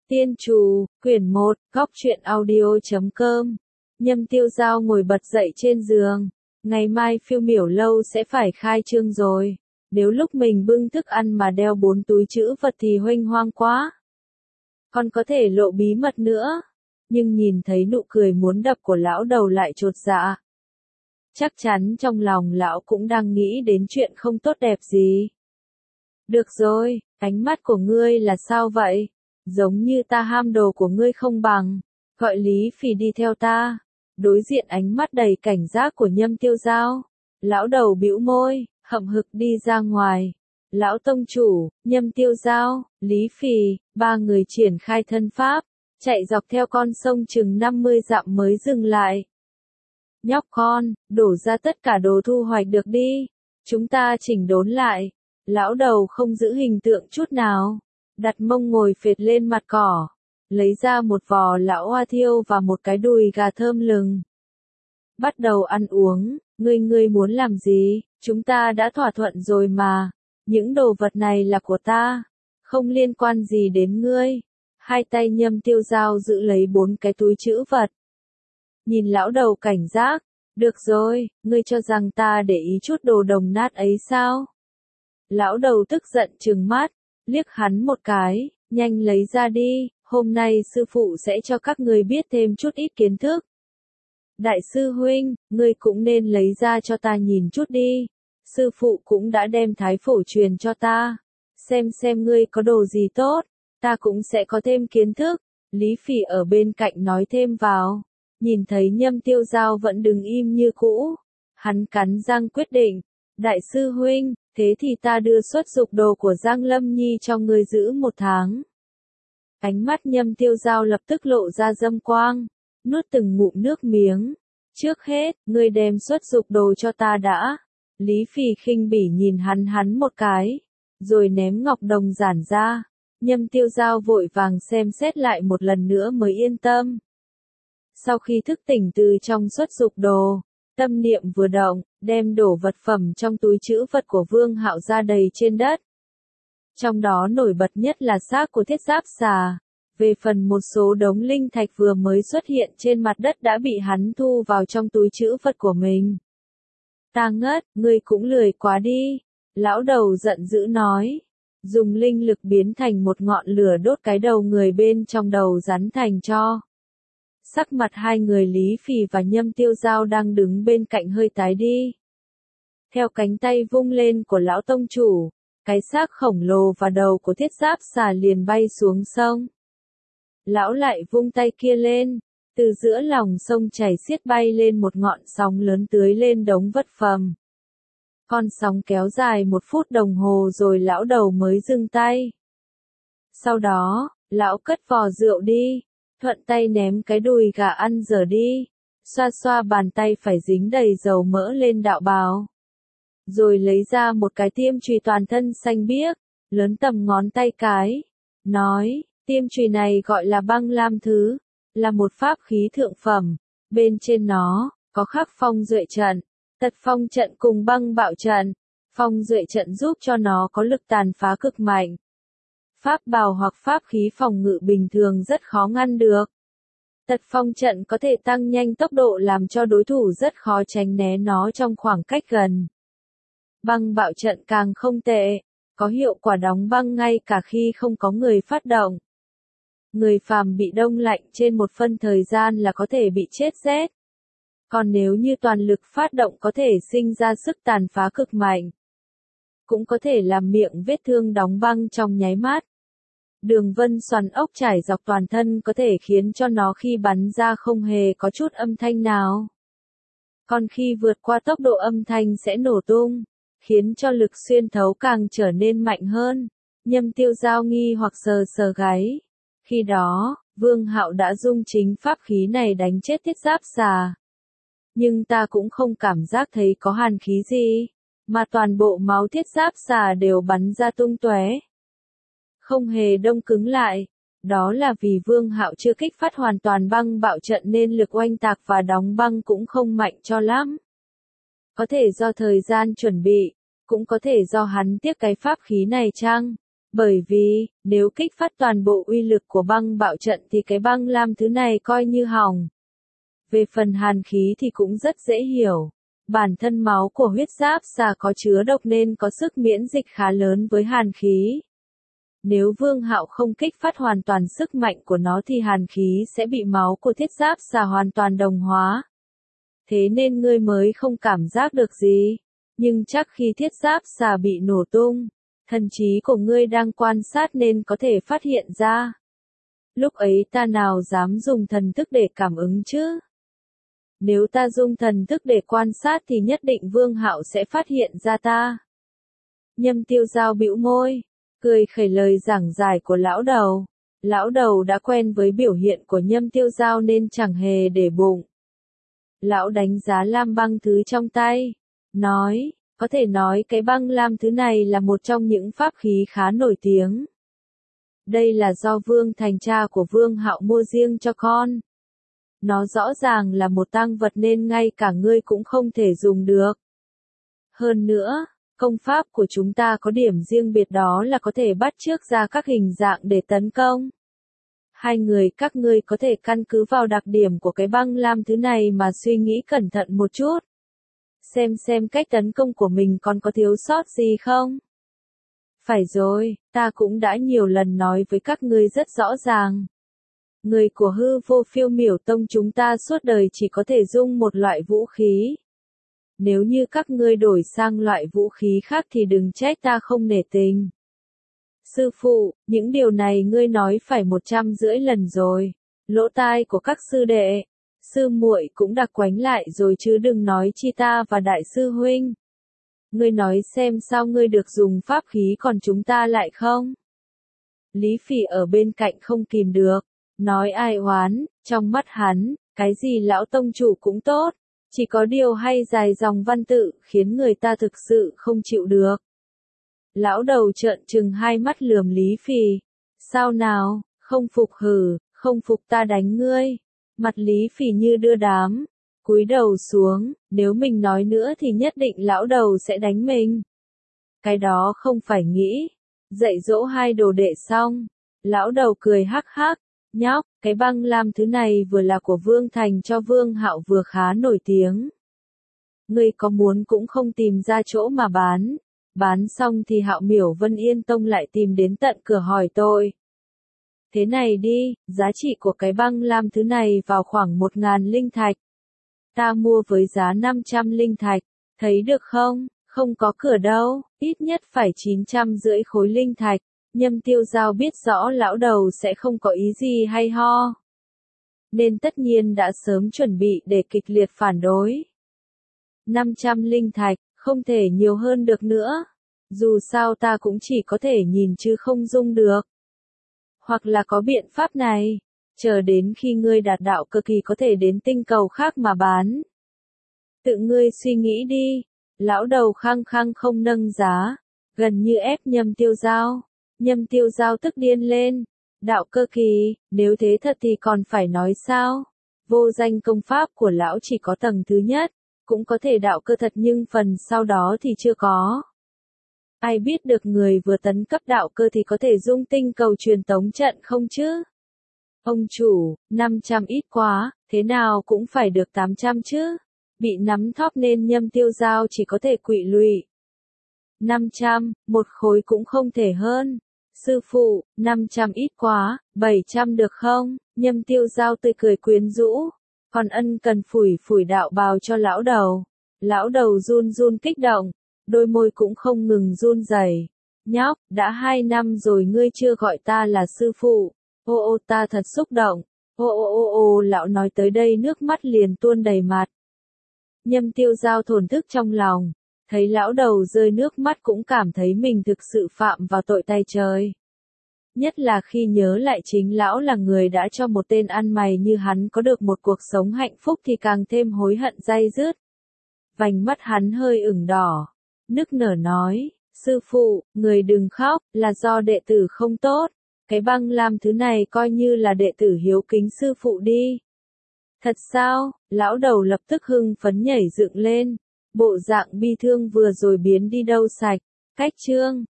Tiên Trù, quyển 1, góc truyện audio.com. Nhâm Tiêu Giao ngồi bật dậy trên giường. Ngày mai phiêu miểu lâu sẽ phải khai trương rồi. Nếu lúc mình bưng thức ăn mà đeo 4 túi trữ vật thì huênh hoang quá. Còn có thể lộ bí mật nữa. Nhưng nhìn thấy nụ cười muốn đập của lão đầu lại chột dạ. Chắc chắn trong lòng lão cũng đang nghĩ đến chuyện không tốt đẹp gì. Được rồi, ánh mắt của ngươi là sao vậy? Giống như ta ham đồ của ngươi không bằng. Gọi Lý Phỉ đi theo ta. Đối diện ánh mắt đầy cảnh giác của Nhâm Tiêu Giao. Lão đầu bĩu môi, hậm hực đi ra ngoài. Lão tông chủ, Nhâm Tiêu Giao, Lý Phỉ, ba người triển khai thân pháp. Chạy dọc theo con sông chừng 50 dặm mới dừng lại. Nhóc con, đổ ra tất cả đồ thu hoạch được đi. Chúng ta chỉnh đốn lại. Lão đầu không giữ hình tượng chút nào. Đặt mông ngồi phệt lên mặt cỏ. Lấy ra một vò lão hoa thiêu và một cái đùi gà thơm lừng. Bắt đầu ăn uống. Ngươi muốn làm gì? Chúng ta đã thỏa thuận rồi mà. Những đồ vật này là của ta. Không liên quan gì đến ngươi. Hai tay Nhâm Tiêu Giao giữ lấy 4 cái túi trữ vật. Nhìn lão đầu cảnh giác. Được rồi, ngươi cho rằng ta để ý chút đồ đồng nát ấy sao? Lão đầu tức giận trừng mắt, liếc hắn một cái, nhanh lấy ra đi, hôm nay sư phụ sẽ cho các ngươi biết thêm chút ít kiến thức. Đại sư huynh, ngươi cũng nên lấy ra cho ta nhìn chút đi, sư phụ cũng đã đem thái phổ truyền cho ta, xem ngươi có đồ gì tốt, ta cũng sẽ có thêm kiến thức. Lý Phỉ ở bên cạnh nói thêm vào, nhìn thấy Nhâm Tiêu Giao vẫn đứng im như cũ, hắn cắn răng quyết định, đại sư huynh, thế thì ta đưa xuất dục đồ của Giang Lâm Nhi cho ngươi giữ 1 tháng. Ánh mắt Nhâm Tiêu Giao lập tức lộ ra dâm quang, nuốt từng ngụm nước miếng. Trước hết, ngươi đem xuất dục đồ cho ta đã. Lý Phỉ khinh bỉ nhìn hắn một cái, rồi ném ngọc đồng giản ra. Nhâm Tiêu Giao vội vàng xem xét lại một lần nữa mới yên tâm. Sau khi thức tỉnh từ trong xuất dục đồ, tâm niệm vừa động, đem đổ vật phẩm trong túi trữ vật của Vương Hạo ra đầy trên đất. Trong đó nổi bật nhất là xác của thiết giáp xà. Về phần một số đống linh thạch vừa mới xuất hiện trên mặt đất đã bị hắn thu vào trong túi trữ vật của mình. Ta ngất, ngươi cũng lười quá đi. Lão đầu giận dữ nói. Dùng linh lực biến thành một ngọn lửa đốt cái đầu người bên trong đầu rắn thành tro. Sắc mặt hai người Lý Phỉ và Nhâm Tiêu Giao đang đứng bên cạnh hơi tái đi. Theo cánh tay vung lên của lão tông chủ, cái xác khổng lồ và đầu của thiết giáp xà liền bay xuống sông. Lão lại vung tay kia lên, từ giữa lòng sông chảy xiết bay lên một ngọn sóng lớn tưới lên đống vật phẩm. Con sóng kéo dài 1 phút đồng hồ rồi lão đầu mới dừng tay. Sau đó, lão cất vò rượu đi. Thuận tay ném cái đùi gà ăn dở đi, xoa xoa bàn tay phải dính đầy dầu mỡ lên đạo bào. Rồi lấy ra một cái tiêm chùy toàn thân xanh biếc, lớn tầm ngón tay cái. Nói, tiêm chùy này gọi là băng lam thứ, là một pháp khí thượng phẩm. Bên trên nó, có khắc phong duệ trận, tật phong trận cùng băng bạo trận. Phong duệ trận giúp cho nó có lực tàn phá cực mạnh. Pháp bào hoặc pháp khí phòng ngự bình thường rất khó ngăn được. Tật phong trận có thể tăng nhanh tốc độ làm cho đối thủ rất khó tránh né nó trong khoảng cách gần. Băng bạo trận càng không tệ, có hiệu quả đóng băng ngay cả khi không có người phát động. Người phàm bị đông lạnh trên một phân thời gian là có thể bị chết rét. Còn nếu như toàn lực phát động có thể sinh ra sức tàn phá cực mạnh. Cũng có thể làm miệng vết thương đóng băng trong nháy mắt. Đường vân xoắn ốc trải dọc toàn thân có thể khiến cho nó khi bắn ra không hề có chút âm thanh nào. Còn khi vượt qua tốc độ âm thanh sẽ nổ tung, khiến cho lực xuyên thấu càng trở nên mạnh hơn. Nhâm Tiêu Giao nghi hoặc sờ gáy. Khi đó, Vương Hạo đã dung chính pháp khí này đánh chết thiết giáp xà. Nhưng ta cũng không cảm giác thấy có hàn khí gì, mà toàn bộ máu thiết giáp xà đều bắn ra tung tóe. Không hề đông cứng lại. Đó là vì Vương Hạo chưa kích phát hoàn toàn băng bạo trận nên lực oanh tạc và đóng băng cũng không mạnh cho lắm. Có thể do thời gian chuẩn bị, cũng có thể do hắn tiếc cái pháp khí này chăng? Bởi vì, nếu kích phát toàn bộ uy lực của băng bạo trận thì cái băng lam thứ này coi như hỏng. Về phần hàn khí thì cũng rất dễ hiểu. Bản thân máu của huyết giáp xà có chứa độc nên có sức miễn dịch khá lớn với hàn khí. Nếu Vương Hạo không kích phát hoàn toàn sức mạnh của nó thì hàn khí sẽ bị máu của thiết giáp xà hoàn toàn đồng hóa. Thế nên ngươi mới không cảm giác được gì. Nhưng chắc khi thiết giáp xà bị nổ tung, thần trí của ngươi đang quan sát nên có thể phát hiện ra. Lúc ấy ta nào dám dùng thần thức để cảm ứng chứ? Nếu ta dùng thần thức để quan sát thì nhất định Vương Hạo sẽ phát hiện ra ta. Nhâm Tiêu Giao bĩu môi, cười khẩy lời giảng giải của lão đầu. Lão đầu đã quen với biểu hiện của Nhâm Tiêu Giao nên chẳng hề để bụng. Lão đánh giá lam băng thứ trong tay, nói, có thể nói cái băng lam thứ này là một trong những pháp khí khá nổi tiếng. Đây là do Vương Thành cha của Vương Hạo mua riêng cho con. Nó rõ ràng là một tang vật nên ngay cả ngươi cũng không thể dùng được. Hơn nữa, công pháp của chúng ta có điểm riêng biệt đó là có thể bắt chước ra các hình dạng để tấn công. Hai người các ngươi có thể căn cứ vào đặc điểm của cái băng lam thứ này mà suy nghĩ cẩn thận một chút. Xem cách tấn công của mình còn có thiếu sót gì không? Phải rồi, ta cũng đã nhiều lần nói với các ngươi rất rõ ràng. Người của Hư Vô Phiêu Miểu Tông chúng ta suốt đời chỉ có thể dùng một loại vũ khí. Nếu như các ngươi đổi sang loại vũ khí khác thì đừng trách ta không nể tình. Sư phụ, những điều này ngươi nói phải 150 lần rồi. Lỗ tai của các sư đệ, sư muội cũng đã quánh lại rồi chứ đừng nói chi ta và đại sư huynh. Ngươi nói xem sao ngươi được dùng pháp khí còn chúng ta lại không? Lý Phỉ ở bên cạnh không kìm được, nói ai oán, trong mắt hắn, cái gì lão tông chủ cũng tốt, chỉ có điều hay dài dòng văn tự khiến người ta thực sự không chịu được. Lão đầu trợn trừng hai mắt lườm Lý Phỉ. Sao nào, không phục hử, không phục ta đánh ngươi. Mặt Lý Phỉ như đưa đám, cúi đầu xuống, nếu mình nói nữa thì nhất định lão đầu sẽ đánh mình. Cái đó không phải nghĩ. Dạy dỗ hai đồ đệ xong, lão đầu cười hắc hắc, nhóc, cái băng lam thứ này vừa là của Vương Thành cho Vương Hạo vừa khá nổi tiếng. Ngươi có muốn cũng không tìm ra chỗ mà bán. Bán xong thì Hạo Miểu Vân Yên Tông lại tìm đến tận cửa hỏi tôi. Thế này đi, giá trị của cái băng lam thứ này vào khoảng 1000 linh thạch. Ta mua với giá 500 linh thạch, thấy được không? Không có cửa đâu, ít nhất phải 950 khối linh thạch. Nhâm Tiêu Giao biết rõ lão đầu sẽ không có ý gì hay ho. Nên tất nhiên đã sớm chuẩn bị để kịch liệt phản đối. 500 linh thạch, không thể nhiều hơn được nữa. Dù sao ta cũng chỉ có thể nhìn chứ không dung được. Hoặc là có biện pháp này, chờ đến khi ngươi đạt đạo cơ kỳ có thể đến tinh cầu khác mà bán. Tự ngươi suy nghĩ đi. Lão đầu khăng khăng không nâng giá, gần như ép Nhâm Tiêu Giao. Nhâm Tiêu Giao tức điên lên. Đạo cơ kỳ, nếu thế thật thì còn phải nói sao? Vô danh công pháp của lão chỉ có tầng thứ nhất, cũng có thể đạo cơ thật nhưng phần sau đó thì chưa có. Ai biết được người vừa tấn cấp đạo cơ thì có thể dung tinh cầu truyền tống trận không chứ? Ông chủ, 500 ít quá, thế nào cũng phải được 800 chứ? Bị nắm thóp nên Nhâm Tiêu Giao chỉ có thể quỵ lụy. 500, một khối cũng không thể hơn. Sư phụ, 500 ít quá, 700 được không? Nhâm Tiêu Giao tươi cười quyến rũ. Còn ân cần phủi đạo bào cho lão đầu. Lão đầu run run kích động, đôi môi cũng không ngừng run rẩy. Nhóc, đã 2 năm rồi ngươi chưa gọi ta là sư phụ. Ô ta thật xúc động. Ô lão nói tới đây nước mắt liền tuôn đầy mặt. Nhâm Tiêu Giao thổn thức trong lòng, thấy lão đầu rơi nước mắt cũng cảm thấy mình thực sự phạm vào tội tay trời. Nhất là khi nhớ lại chính lão là người đã cho một tên ăn mày như hắn có được một cuộc sống hạnh phúc thì càng thêm hối hận day dứt. Vành mắt hắn hơi ửng đỏ, nức nở nói, sư phụ, người đừng khóc, là do đệ tử không tốt, cái băng lam thứ này coi như là đệ tử hiếu kính sư phụ đi. Thật sao? Lão đầu lập tức hưng phấn nhảy dựng lên, bộ dạng bi thương vừa rồi biến đi đâu sạch. Cách chương